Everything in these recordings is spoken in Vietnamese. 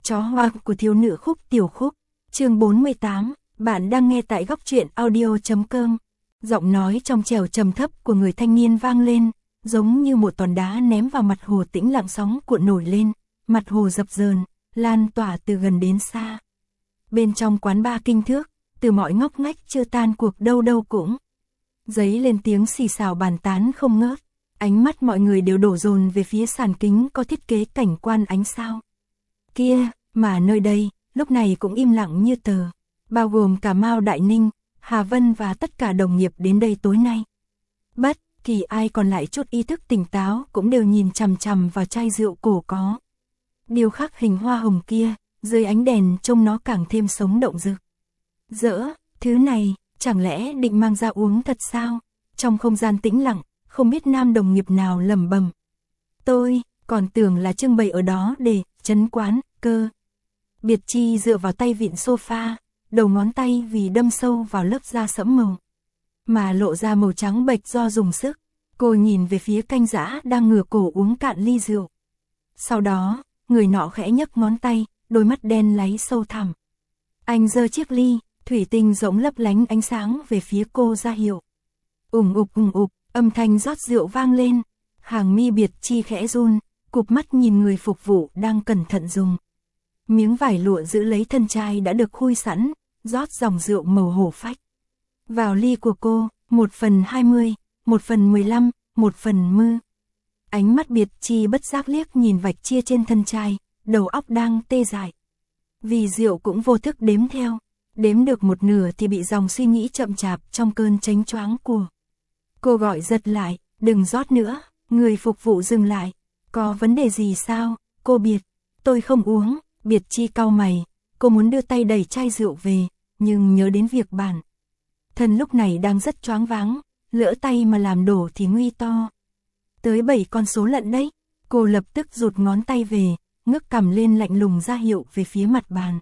Chó hoang của thiếu nữ Khúc Tiểu Khúc, chương 48, bạn đang nghe tại góc truyện audio.com. Giọng nói trong trẻo trầm thấp của người thanh niên vang lên, giống như một tòn đá ném vào mặt hồ tĩnh lặng, sóng cuộn nổi lên, mặt hồ dập dờn, lan tỏa từ gần đến xa. Bên trong quán bar Kinh Thước, từ mọi ngóc ngách chưa tan cuộc đâu đâu cũng dấy lên tiếng xì xào bàn tán không ngớt. Ánh mắt mọi người đều đổ dồn về phía sàn kính có thiết kế cảnh quan ánh sao kia, mà nơi đây lúc này cũng im lặng như tờ, bao gồm cả Mao Đại Ninh, Hà Vân và tất cả đồng nghiệp đến đây tối nay. Bất kỳ ai còn lại chút ý thức tỉnh táo cũng đều nhìn chằm chằm vào chai rượu cổ có điêu khắc hình hoa hồng kia, dưới ánh đèn trông nó càng thêm sống động rực rỡ. Thứ này chẳng lẽ định mang ra uống thật sao? Trong không gian tĩnh lặng, không biết nam đồng nghiệp nào lẩm bẩm. Tôi còn tưởng là trưng bày ở đó để trấn quán cơ. Biệt Chi dựa vào tay vịn sofa, đầu ngón tay vì đâm sâu vào lớp da sẫm màu, mà lộ ra màu trắng bệch do dùng sức. Cô nhìn về phía canh dã đang ngửa cổ uống cạn ly rượu. Sau đó, người nọ khẽ nhấc ngón tay, đôi mắt đen láy sâu thẳm. Anh giơ chiếc ly, thủy tinh rỗng lấp lánh ánh sáng về phía cô ra hiệu. Ủng ục, âm thanh rót rượu vang lên. Hàng mi Biệt Chi khẽ run, cụp mắt nhìn người phục vụ đang cẩn thận dùng miếng vải lụa giữ lấy thân chai đã được khui sẵn, rót dòng rượu màu hổ phách vào ly của cô, 1/20, 1/15, 1/10. Ánh mắt Biệt Chi bất giác liếc nhìn vạch chia trên thân chai, đầu óc đang tê dại. Vì rượu cũng vô thức đếm theo, đếm được một nửa thì bị dòng suy nghĩ chậm chạp trong cơn chánh choáng của cô gọi giật lại, đừng rót nữa. Người phục vụ dừng lại. Có vấn đề gì sao, cô Biệt? Tôi không uống. Biệt Chi cau mày, cô muốn đưa tay đẩy chai rượu về, nhưng nhớ đến việc bản thân lúc này đang rất choáng váng, lỡ tay mà làm đổ thì nguy to. Tới 7 con số lận đấy. Cô lập tức rụt ngón tay về, ngước cằm lên lạnh lùng ra hiệu về phía mặt bàn.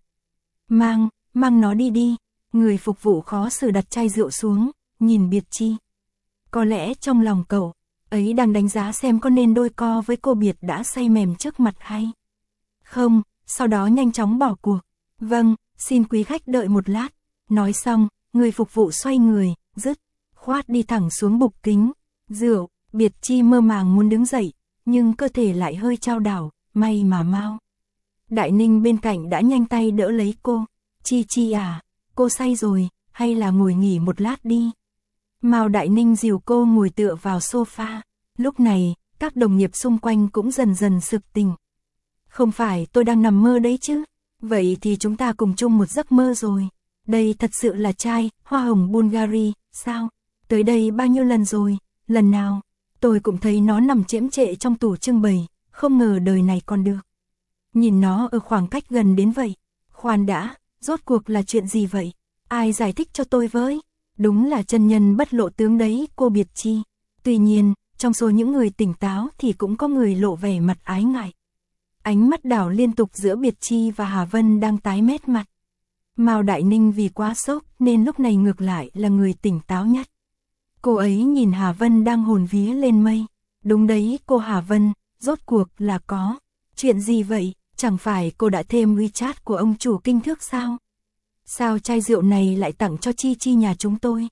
Mang nó đi. Người phục vụ khó xử đặt chai rượu xuống, nhìn Biệt Chi. Có lẽ trong lòng cậu ấy đang đánh giá xem có nên đôi co với cô Biệt đã say mềm trước mặt hay không, sau đó nhanh chóng bỏ cuộc. Vâng, xin quý khách đợi một lát. Nói xong, người phục vụ xoay người, dứt khoát đi thẳng xuống bục kính rượu. Biệt Chi mơ màng muốn đứng dậy, nhưng cơ thể lại hơi chao đảo. May mà Mao Đại Ninh bên cạnh đã nhanh tay đỡ lấy cô. Chi à, cô say rồi, hay là ngồi nghỉ một lát đi. Mao Đại Ninh dìu cô ngồi tựa vào sofa. Lúc này, các đồng nghiệp xung quanh cũng dần dần sực tỉnh. Không phải tôi đang nằm mơ đấy chứ? Vậy thì chúng ta cùng chung một giấc mơ rồi. Đây thật sự là chai hoa hồng Bulgari, sao? Tới đây bao nhiêu lần rồi? Lần nào tôi cũng thấy nó nằm chễm chệ trong tủ trưng bày, không ngờ đời này còn được nhìn nó ở khoảng cách gần đến vậy. Khoan đã, rốt cuộc là chuyện gì vậy? Ai giải thích cho tôi với? Đúng là chân nhân bất lộ tướng đấy, cô Biệt Chi. Tuy nhiên, trong số những người tỉnh táo thì cũng có người lộ vẻ mặt ái ngại. Ánh mắt đảo liên tục giữa Biệt Chi và Hà Vân đang tái mét mặt. Mao Đại Ninh vì quá sốc nên lúc này ngược lại là người tỉnh táo nhất. Cô ấy nhìn Hà Vân đang hồn vía lên mây. Đúng đấy, cô Hà Vân, rốt cuộc là có chuyện gì vậy? Chẳng phải cô đã thêm WeChat của ông chủ Kinh Thước sao? Sao chai rượu này lại tặng cho Chi nhà chúng tôi?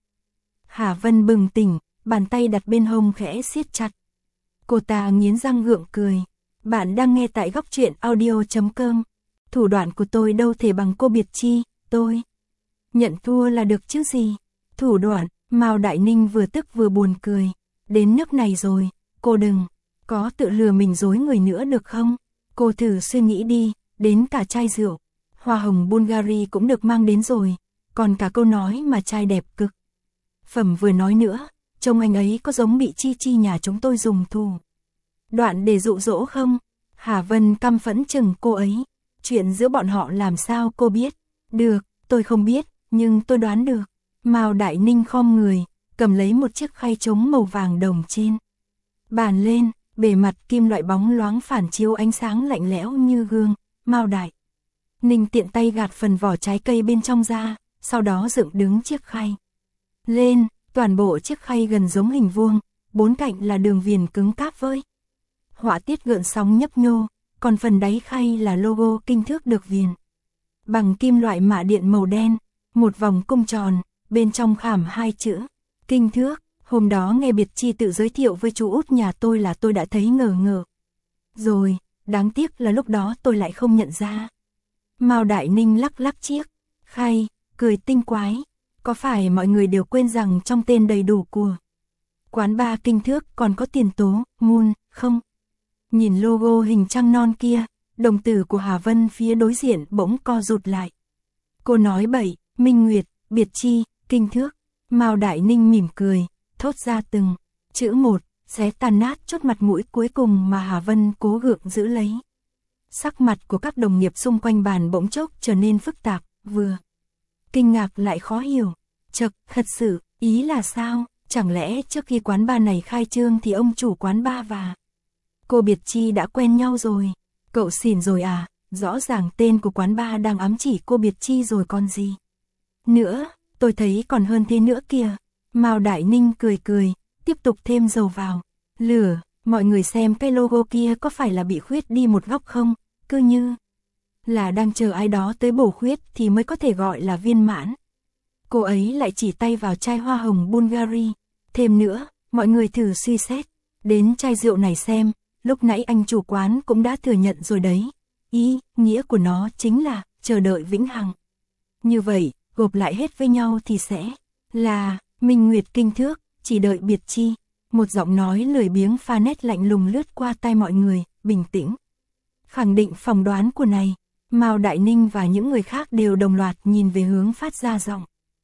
Hà Vân bừng tỉnh, bàn tay đặt bên hông khẽ siết chặt. Cô ta nghiến răng gượng cười. Bạn đang nghe tại góc truyện audio.com. Thủ đoạn của tôi đâu thể bằng cô Biệt Chi. Tôi nhận thua là được chứ gì? Thủ đoạn? Mao Đại Ninh vừa tức vừa buồn cười. Đến nước này rồi, cô đừng có tự lừa mình dối người nữa được không? Cô thử suy nghĩ đi, đến cả chai rượu hoa hồng Bulgari cũng được mang đến rồi, còn cả câu nói mà trai đẹp cực phẩm vừa nói nữa. Trông anh ấy có giống bị Chi nhà chúng tôi dùng thủ đoạn để dụ dỗ không? Hà Vân căm phẫn chừng cô ấy. Chuyện giữa bọn họ làm sao cô biết? Được, tôi không biết, nhưng tôi đoán được. Mao Đại Ninh khom người, cầm lấy một chiếc khay trống màu vàng đồng trên bàn lên, bề mặt kim loại bóng loáng phản chiếu ánh sáng lạnh lẽo như gương. Mao Đại Ninh tiện tay gạt phần vỏ trái cây bên trong ra, sau đó dựng đứng chiếc khay lên. Toàn bộ chiếc khay gần giống hình vuông, bốn cạnh là đường viền cứng cáp với họa tiết gợn sóng nhấp nhô, còn phần đáy khay là logo Kinh Thước được viền bằng kim loại mạ điện màu đen, một vòng cung tròn, bên trong khảm hai chữ Kinh Thước. Hôm đó nghe Biệt Chi tự giới thiệu với chú út nhà tôi là tôi đã thấy ngờ ngợ rồi, đáng tiếc là lúc đó tôi lại không nhận ra. Mao Đại Ninh lắc lắc chiếc khay, cười tinh quái. Có phải mọi người đều quên rằng trong tên đầy đủ của quán bar Kinh Thước còn có tiền tố, Moon, không? Nhìn logo hình trăng non kia, đồng tử của Hà Vân phía đối diện bỗng co rụt lại. Cô nói bậy, Minh Nguyệt, Biệt Chi, Kinh Thước. Mao Đại Ninh mỉm cười, thốt ra từng chữ một, xé tan nát chốt mặt mũi cuối cùng mà Hà Vân cố gượng giữ lấy. Sắc mặt của các đồng nghiệp xung quanh bàn bỗng chốc trở nên phức tạp, vừa kinh ngạc lại khó hiểu. Chậc, thật sự, ý là sao? Chẳng lẽ trước khi quán bar này khai trương thì ông chủ quán bar và cô Biệt Chi đã quen nhau rồi? Cậu xỉn rồi à? Rõ ràng tên của quán bar đang ám chỉ cô Biệt Chi rồi còn gì nữa, tôi thấy còn hơn thế nữa kìa. Mao Đại Ninh cười cười, tiếp tục thêm dầu vào lửa. Mọi người xem cái logo kia có phải là bị khuyết đi một góc không? Cứ như là đang chờ ai đó tới bổ khuyết thì mới có thể gọi là viên mãn. Cô ấy lại chỉ tay vào chai hoa hồng Bulgari. Thêm nữa, mọi người thử suy xét đến chai rượu này xem, lúc nãy anh chủ quán cũng đã thừa nhận rồi đấy. Ý nghĩa của nó chính là chờ đợi vĩnh hằng. Như vậy, gộp lại hết với nhau thì sẽ là Minh Nguyệt Kinh Thước, chỉ đợi Biệt Chi. Một giọng nói lười biếng pha nét lạnh lùng lướt qua tai mọi người, bình tĩnh khẳng định phỏng đoán của này. Mao Đại Ninh và những người khác đều đồng loạt nhìn về hướng phát ra giọng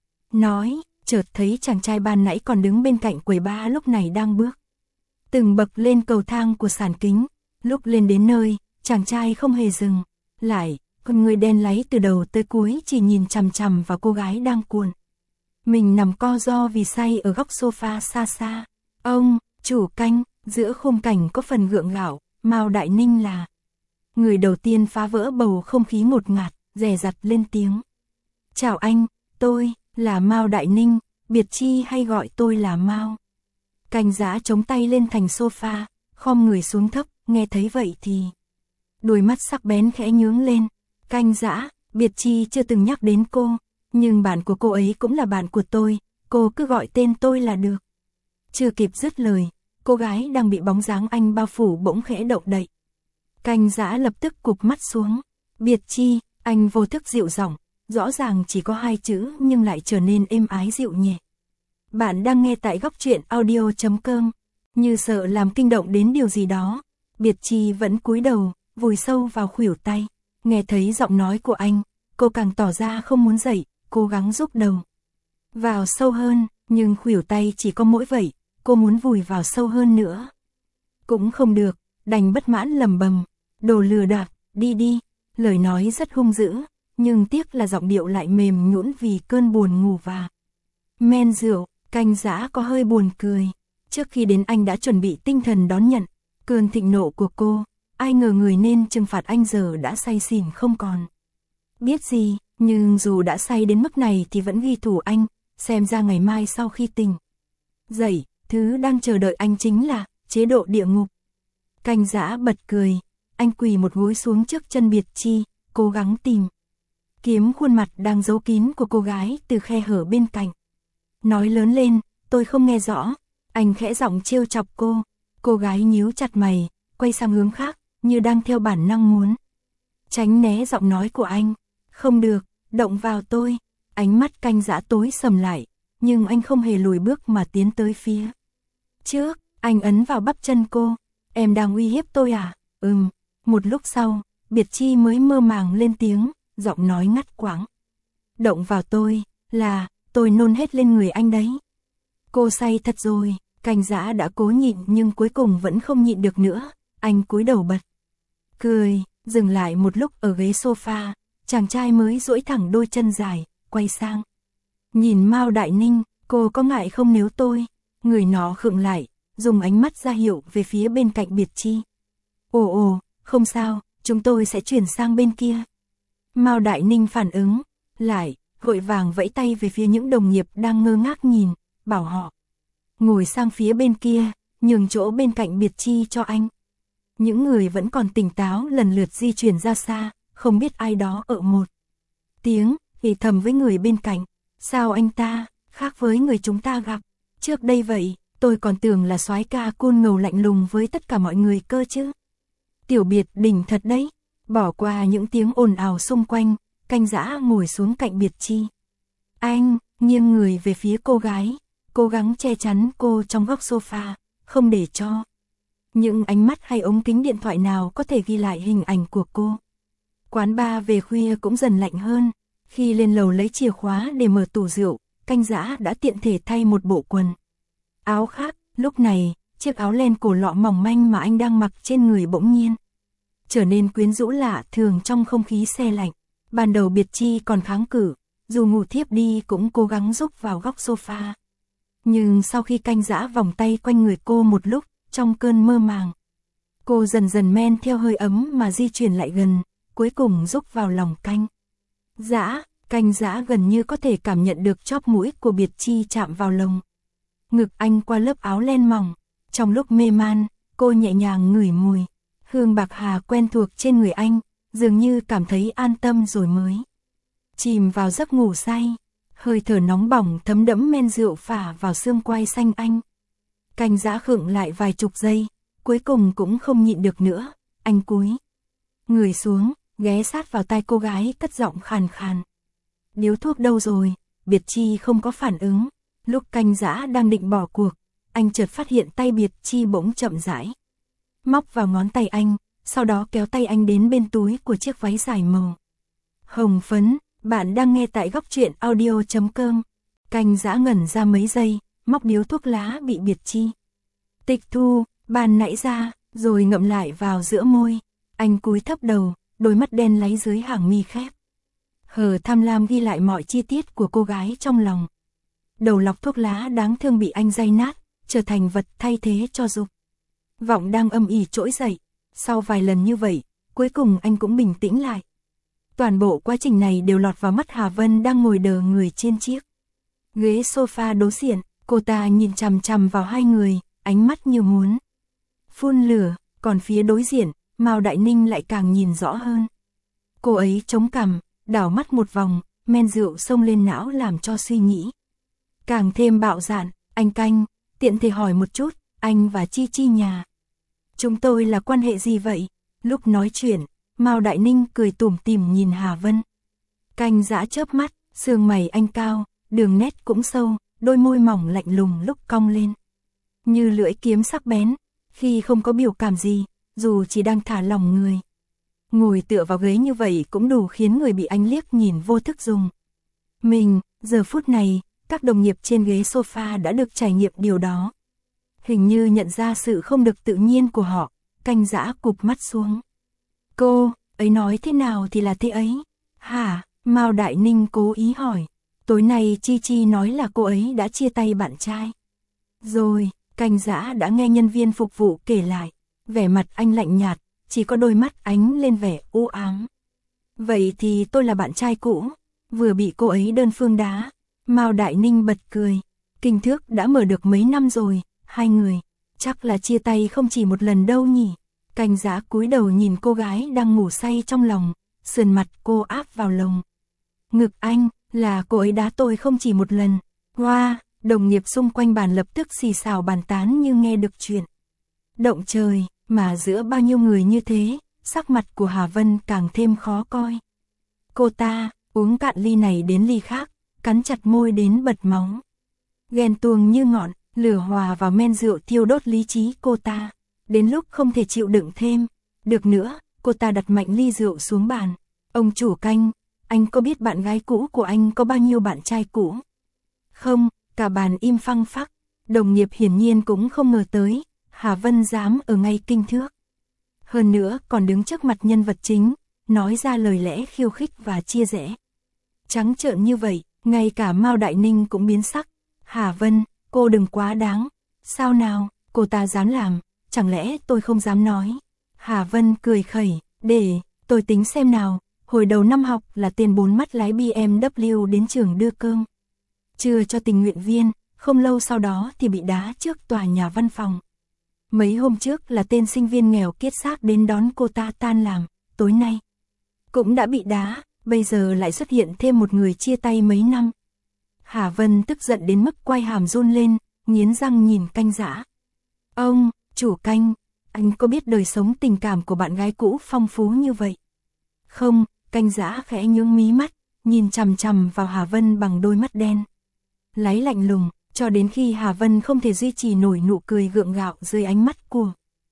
nói, chợt thấy chàng trai ban nãy còn đứng bên cạnh quầy bar lúc này đang bước từng bậc lên cầu thang của sàn kính. Lúc lên đến nơi, chàng trai không hề dừng lại, con người đen láy từ đầu tới cuối chỉ nhìn chằm chằm vào cô gái đang cuộn mình nằm co ro vì say ở góc sofa xa xa. Ông chủ canh, giữa khung cảnh có phần gượng gạo, Mao Đại Ninh là người đầu tiên phá vỡ bầu không khí ngột ngạt, dè dặt lên tiếng. Chào anh, tôi là Mao Đại Ninh, Biệt Chi hay gọi tôi là Mao. Canh Dã chống tay lên thành sofa, khom người xuống thấp, nghe thấy vậy thì đôi mắt sắc bén khẽ nhướng lên. Canh Dã, Biệt Chi chưa từng nhắc đến cô, nhưng bạn của cô ấy cũng là bạn của tôi, cô cứ gọi tên tôi là được. Chưa kịp dứt lời, cô gái đang bị bóng dáng anh bao phủ bỗng khẽ động đậy. Canh Dã lập tức cụp mắt xuống. Biệt Chi, anh vô thức dịu giọng, rõ ràng chỉ có hai chữ nhưng lại trở nên êm ái dịu nhẹ. Bạn đang nghe tại góc truyện audio.com. Như sợ làm kinh động đến điều gì đó, Biệt Chi vẫn cúi đầu, vùi sâu vào khuỷu tay. Nghe thấy giọng nói của anh, cô càng tỏ ra không muốn dậy, cố gắng rúc đầu vào sâu hơn, nhưng khuỷu tay chỉ có mỗi vậy, cô muốn vùi vào sâu hơn nữa cũng không được, đành bất mãn lầm bầm, đồ lừa đảo, đi đi. Lời nói rất hung dữ, nhưng tiếc là giọng điệu lại mềm nhũn vì cơn buồn ngủ và men rượu. Canh Dã có hơi buồn cười. Trước khi đến anh đã chuẩn bị tinh thần đón nhận cơn thịnh nộ của cô, ai ngờ người nên trừng phạt anh giờ đã say xỉn không còn biết gì, nhưng dù đã say đến mức này thì vẫn ghi thủ anh, xem ra ngày mai sau khi tỉnh dậy, thứ đang chờ đợi anh chính là chế độ địa ngục. Canh Dã bật cười, anh quỳ một gối xuống trước chân Biệt Chi, cố gắng tìm kiếm khuôn mặt đang giấu kín của cô gái từ khe hở bên cạnh. Nói lớn lên, tôi không nghe rõ. Anh khẽ giọng trêu chọc cô. Cô gái nhíu chặt mày, quay sang hướng khác, như đang theo bản năng muốn tránh né giọng nói của anh. Không được, động vào tôi. Ánh mắt Canh Dã tối sầm lại, nhưng anh không hề lùi bước mà tiến tới phía trước. Anh ấn vào bắp chân cô. Em đang uy hiếp tôi à? Một lúc sau, Biệt Chi mới mơ màng lên tiếng, giọng nói ngắt quãng. Động vào tôi, là tôi nôn hết lên người anh đấy. Cô say thật rồi. Canh Dã đã cố nhịn nhưng cuối cùng vẫn không nhịn được nữa. Anh cúi đầu bật cười, dừng lại một lúc ở ghế sofa. Chàng trai mới duỗi thẳng đôi chân dài, quay sang nhìn Mao Đại Ninh. Cô có ngại không nếu tôi? Người nó khựng lại, dùng ánh mắt ra hiệu về phía bên cạnh Biệt Chi. Ồ, không sao, chúng tôi sẽ chuyển sang bên kia. Mao Đại Ninh phản ứng lại, vội vàng vẫy tay về phía những đồng nghiệp đang ngơ ngác nhìn, bảo họ ngồi sang phía bên kia, nhường chỗ bên cạnh Biệt Chi cho anh. Những người vẫn còn tỉnh táo lần lượt di chuyển ra xa, không biết ai đó ở một tiếng, thì thầm với người bên cạnh. Sao anh ta, khác với người chúng ta gặp, trước đây vậy, tôi còn tưởng là soái ca côn ngầu lạnh lùng với tất cả mọi người cơ chứ. Tiểu Biệt đỉnh thật đấy, bỏ qua những tiếng ồn ào xung quanh, Canh Dã ngồi xuống cạnh Biệt Chi. Anh, nghiêng người về phía cô gái, cố gắng che chắn cô trong góc sofa, không để cho những ánh mắt hay ống kính điện thoại nào có thể ghi lại hình ảnh của cô. Quán bar về khuya cũng dần lạnh hơn, khi lên lầu lấy chìa khóa để mở tủ rượu, Canh Dã đã tiện thể thay một bộ quần áo khác. Lúc này, chiếc áo len cổ lọ mỏng manh mà anh đang mặc trên người bỗng nhiên trở nên quyến rũ lạ thường trong không khí se lạnh. Ban đầu Biệt Chi còn kháng cự, dù ngủ thiếp đi cũng cố gắng rúc vào góc sofa. Nhưng sau khi Canh Dã vòng tay quanh người cô một lúc, trong cơn mơ màng, cô dần dần men theo hơi ấm mà di chuyển lại gần, cuối cùng rúc vào lòng Canh Dã. Canh Dã gần như có thể cảm nhận được chóp mũi của Biệt Chi chạm vào lồng ngực anh qua lớp áo len mỏng. Trong lúc mê man, cô nhẹ nhàng ngửi mùi hương bạc hà quen thuộc trên người anh, dường như cảm thấy an tâm rồi mới chìm vào giấc ngủ say. Hơi thở nóng bỏng thấm đẫm men rượu phả vào xương quai xanh anh. Canh Dã khựng lại vài chục giây, cuối cùng cũng không nhịn được nữa, anh cúi người xuống, ghé sát vào tai cô gái cất giọng khàn khàn. Điếu thuốc đâu rồi? Biệt Chi không có phản ứng. Lúc Canh Dã đang định bỏ cuộc, anh chợt phát hiện tay Biệt Chi bỗng chậm rãi móc vào ngón tay anh, sau đó kéo tay anh đến bên túi của chiếc váy dài màu hồng phấn. Bạn đang nghe tại góc truyện audio.com. Canh Dã ngẩn ra mấy giây, móc điếu thuốc lá bị Biệt Chi tịch thu ban nãy ra, rồi ngậm lại vào giữa môi. Anh cúi thấp đầu, đôi mắt đen láy dưới hàng mi khép hờ tham lam ghi lại mọi chi tiết của cô gái trong lòng. Đầu lọc thuốc lá đáng thương bị anh day nát, trở thành vật thay thế cho dục vọng đang âm ỉ trỗi dậy. Sau vài lần như vậy, cuối cùng anh cũng bình tĩnh lại. Toàn bộ quá trình này đều lọt vào mắt Hà Vân đang ngồi đờ người trên chiếc ghế sofa đối diện. Cô ta nhìn chằm chằm vào hai người, ánh mắt như muốn phun lửa. Còn phía đối diện, Mao Đại Ninh lại càng nhìn rõ hơn. Cô ấy chống cằm, đảo mắt một vòng, men rượu xông lên não làm cho suy nghĩ càng thêm bạo dạn. Anh Canh, tiện thể hỏi một chút, anh và Chi Chi nhà chúng tôi là quan hệ gì vậy? Lúc nói chuyện, Mao Đại Ninh cười tủm tỉm nhìn Hà Vân. Canh Dã chớp mắt, sườn mày anh cao, đường nét cũng sâu, đôi môi mỏng lạnh lùng lúc cong lên như lưỡi kiếm sắc bén. Khi không có biểu cảm gì, dù chỉ đang thả lỏng người, ngồi tựa vào ghế như vậy cũng đủ khiến người bị anh liếc nhìn vô thức dùng mình. Giờ phút này, các đồng nghiệp trên ghế sofa đã được trải nghiệm điều đó. Hình như nhận ra sự không được tự nhiên của họ, Canh Dã cụp mắt xuống. Cô ấy nói thế nào thì là thế ấy. Hả? Mao Đại Ninh cố ý hỏi. Tối nay Chi Chi nói là cô ấy đã chia tay bạn trai rồi. Canh Dã đã nghe nhân viên phục vụ kể lại. Vẻ mặt anh lạnh nhạt, chỉ có đôi mắt ánh lên vẻ u ám. Vậy thì tôi là bạn trai cũ, vừa bị cô ấy đơn phương đá. Mao Đại Ninh bật cười. Kinh Thước đã mở được mấy năm rồi, hai người chắc là chia tay không chỉ một lần đâu nhỉ. Canh Dã cúi đầu nhìn cô gái đang ngủ say trong lòng, sườn mặt cô áp vào lồng ngực anh. Là cô ấy đá tôi không chỉ một lần. Wow, đồng nghiệp xung quanh bàn lập tức xì xào bàn tán như nghe được chuyện động trời. Mà giữa bao nhiêu người như thế, sắc mặt của Hà Vân càng thêm khó coi. Cô ta uống cạn ly này đến ly khác, cắn chặt môi đến bật máu. Ghen tuông như ngọn lửa hòa vào men rượu thiêu đốt lý trí cô ta. Đến lúc không thể chịu đựng thêm được nữa, cô ta đặt mạnh ly rượu xuống bàn. Ông chủ Canh, anh có biết bạn gái cũ của anh có bao nhiêu bạn trai cũ không? Cả bàn im phăng phắc. Đồng nghiệp hiển nhiên cũng không ngờ tới Hà Vân dám ở ngay Kinh Thước, hơn nữa còn đứng trước mặt nhân vật chính, nói ra lời lẽ khiêu khích và chia rẽ trắng trợn như vậy. Ngay cả Mao Đại Ninh cũng biến sắc. Hà Vân, cô đừng quá đáng. Sao nào, cô ta dám làm, chẳng lẽ tôi không dám nói? Hà Vân cười khẩy, để tôi tính xem nào. Hồi đầu năm học là tên bốn mắt lái BMW đến trường đưa cơm trưa cho tình nguyện viên, không lâu sau đó thì bị đá trước tòa nhà văn phòng Mấy hôm trước là tên sinh viên nghèo kiết xác đến đón cô ta tan làm, tối nay cũng đã bị đá, bây giờ lại xuất hiện thêm một người chia tay mấy năm. Hà Vân tức giận đến mức quay hàm run lên, nghiến răng nhìn Canh Dã. Ông, chủ Canh, anh có biết đời sống tình cảm của bạn gái cũ phong phú như vậy? Không, Canh Dã khẽ nhướng mí mắt, nhìn chằm chằm vào Hà Vân bằng đôi mắt đen láy lạnh lùng, cho đến khi Hà Vân không thể duy trì nổi nụ cười gượng gạo dưới ánh mắt của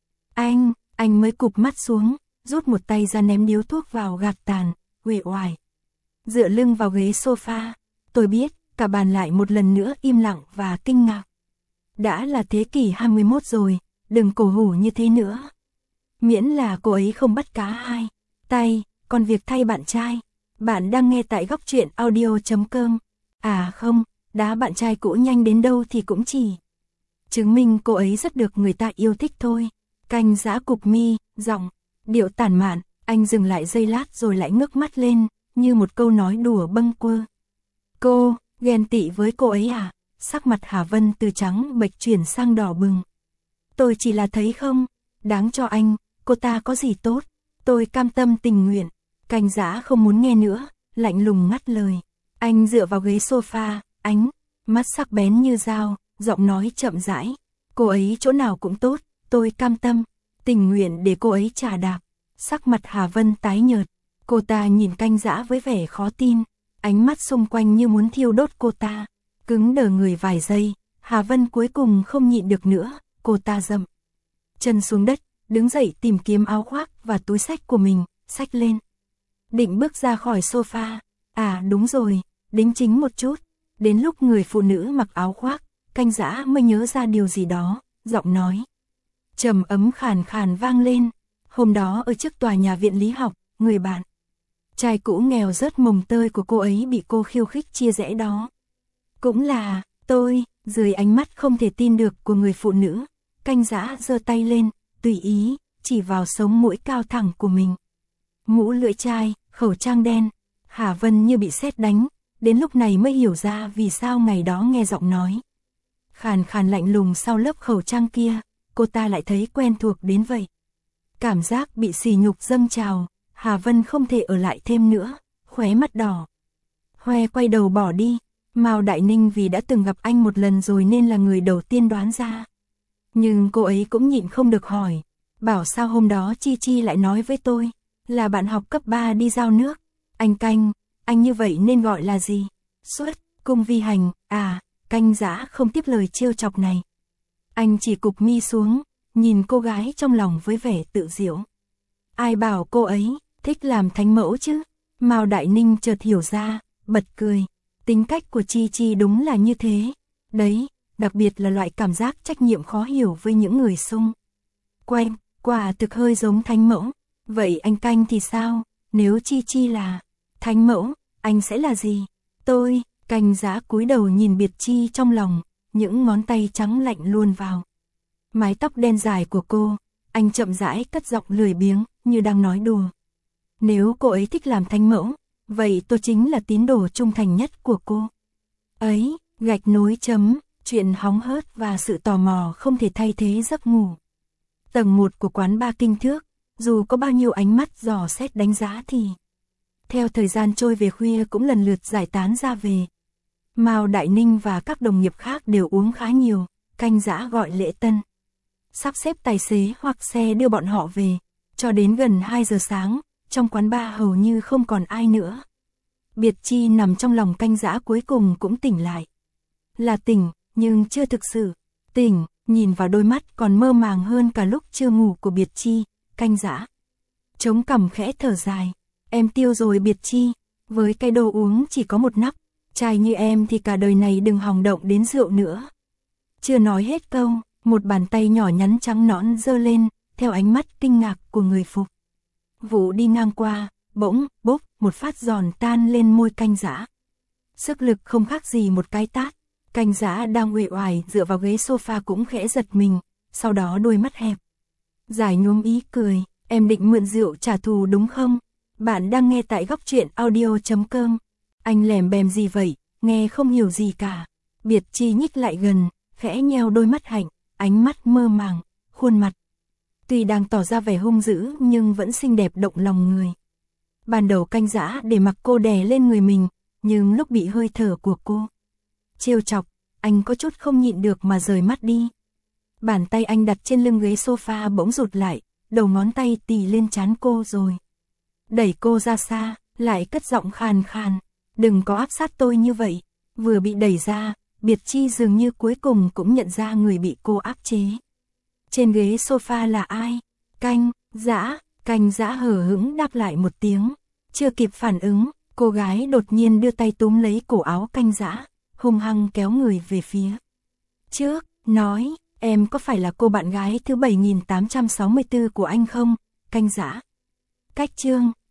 anh mới cụp mắt xuống, rút một tay ra ném điếu thuốc vào gạt tàn, uể oải. Dựa lưng vào ghế sofa, tôi biết, cả bàn lại một lần nữa im lặng và kinh ngạc. Đã là thế kỷ 21 rồi, đừng cổ hủ như thế nữa. Miễn là cô ấy không bắt cá hai tay, còn việc thay bạn trai. Bạn đang nghe tại góc truyện audio.com. À không, đá bạn trai cũ nhanh đến đâu thì cũng chỉ chứng minh cô ấy rất được người ta yêu thích thôi. Canh Dã cụp mi, giọng điệu tản mạn, anh dừng lại giây lát rồi lại ngước mắt lên, như một câu nói đùa bâng quơ. Cô, ghen tị với cô ấy à? Sắc mặt Hà Vân từ trắng bệch chuyển sang đỏ bừng. Tôi chỉ là thấy không, đáng cho anh, cô ta có gì tốt, tôi cam tâm tình nguyện. Canh Dã không muốn nghe nữa, lạnh lùng ngắt lời. Anh dựa vào ghế sofa, ánh mắt sắc bén như dao, giọng nói chậm rãi. Cô ấy chỗ nào cũng tốt, tôi cam tâm, tình nguyện để cô ấy trả đạp. Sắc mặt Hà Vân tái nhợt, cô ta nhìn Canh Dã với vẻ khó tin, ánh mắt xung quanh như muốn thiêu đốt cô ta. Cứng đờ người vài giây, Hà Vân cuối cùng không nhịn được nữa, cô ta dậm chân xuống đất, đứng dậy tìm kiếm áo khoác và túi xách của mình, xách lên. Định bước ra khỏi sofa, à đúng rồi, đính chính một chút. Đến lúc người phụ nữ mặc áo khoác, Canh Dã mới nhớ ra điều gì đó, giọng nói trầm ấm khàn khàn vang lên. Hôm đó ở trước tòa nhà viện lý học, người bạn trai cũ nghèo rớt mồng tơi của cô ấy bị cô khiêu khích chia rẽ đó. Cũng là, tôi, dưới ánh mắt không thể tin được của người phụ nữ, Canh Dã giơ tay lên, tùy ý, chỉ vào sống mũi cao thẳng của mình. Mũ lưỡi chai, khẩu trang đen, Hà Vân như bị sét đánh, đến lúc này mới hiểu ra vì sao ngày đó nghe giọng nói khàn khàn lạnh lùng sau lớp khẩu trang kia, cô ta lại thấy quen thuộc đến vậy. Cảm giác bị sỉ nhục dâng trào, Hà Vân không thể ở lại thêm nữa, khóe mắt đỏ hoe quay đầu bỏ đi. Mao Đại Ninh vì đã từng gặp anh một lần rồi nên là người đầu tiên đoán ra. Nhưng cô ấy cũng nhịn không được hỏi, bảo sao hôm đó Chi Chi lại nói với tôi, là bạn học cấp 3 đi giao nước. Anh Canh, anh như vậy nên gọi là gì? Xuất cung vi hành, à, Canh Dã không tiếp lời trêu chọc này. Anh chỉ cụp mi xuống, nhìn cô gái trong lòng với vẻ tự giễu. Ai bảo cô ấy thích làm thánh mẫu chứ? Mao Đại Ninh chợt hiểu ra, bật cười. Tính cách của Chi Chi đúng là như thế. Đấy, đặc biệt là loại cảm giác trách nhiệm khó hiểu với những người xung quanh, quả thực hơi giống thánh mẫu. Vậy anh Canh thì sao? Nếu Chi Chi là thánh mẫu, anh sẽ là gì? Tôi, Canh Dã cúi đầu nhìn Biệt Chi trong lòng, những ngón tay trắng lạnh luồn vào mái tóc đen dài của cô, anh chậm rãi cất giọng lười biếng, như đang nói đùa. Nếu cô ấy thích làm thánh mẫu, vậy tôi chính là tín đồ trung thành nhất của cô ấy. Gạch nối chấm, chuyện hóng hớt và sự tò mò không thể thay thế giấc ngủ. Tầng 1 của quán bar Kinh Thước, dù có bao nhiêu ánh mắt dò xét đánh giá thì theo thời gian trôi về khuya cũng lần lượt giải tán ra về. Mao Đại Ninh và các đồng nghiệp khác đều uống khá nhiều, Canh Dã gọi lễ tân, sắp xếp tài xế hoặc xe đưa bọn họ về. Cho đến gần 2 giờ sáng, trong quán bar hầu như không còn ai nữa. Biệt Chi nằm trong lòng Canh Dã cuối cùng cũng tỉnh lại. Là tỉnh, nhưng chưa thực sự tỉnh, nhìn vào đôi mắt còn mơ màng hơn cả lúc chưa ngủ của Biệt Chi, Canh Dã chống cằm khẽ thở dài. Em tiêu rồi Biệt Chi, với cái đồ uống chỉ có một nắp, trai như em thì cả đời này đừng hòng động đến rượu nữa. Chưa nói hết câu, một bàn tay nhỏ nhắn trắng nõn giơ lên, theo ánh mắt kinh ngạc của người phục vụ đi ngang qua, bỗng, bốp, một phát giòn tan lên môi Canh Dã. Sức lực không khác gì một cái tát. Canh Dã đang uể oải dựa vào ghế sofa cũng khẽ giật mình, sau đó đôi mắt hẹp dài nhuốm ý cười. Em định mượn rượu trả thù đúng không? Bạn đang nghe tại góc truyện audio.com. Anh lèm bèm gì vậy, nghe không hiểu gì cả. Biệt Chi nhích lại gần, khẽ nheo đôi mắt hạnh, ánh mắt mơ màng, khuôn mặt tuy đang tỏ ra vẻ hung dữ nhưng vẫn xinh đẹp động lòng người. Ban đầu Canh Dã để mặc cô đè lên người mình, nhưng lúc bị hơi thở của cô trêu chọc, anh có chút không nhịn được mà rời mắt đi. Bàn tay anh đặt trên lưng ghế sofa bỗng rụt lại, đầu ngón tay tì lên trán cô rồi đẩy cô ra xa, lại cất giọng khàn khàn, đừng có áp sát tôi như vậy. Vừa bị đẩy ra, Biệt Chi dường như cuối cùng cũng nhận ra người bị cô áp chế. Trên ghế sofa là ai? Canh Dã. Canh Dã hờ hững đáp lại một tiếng. Chưa kịp phản ứng, cô gái đột nhiên đưa tay túm lấy cổ áo Canh Dã, hung hăng kéo người về phía trước, nói, em có phải là cô bạn gái thứ 7864 của anh không? Canh Dã cách chương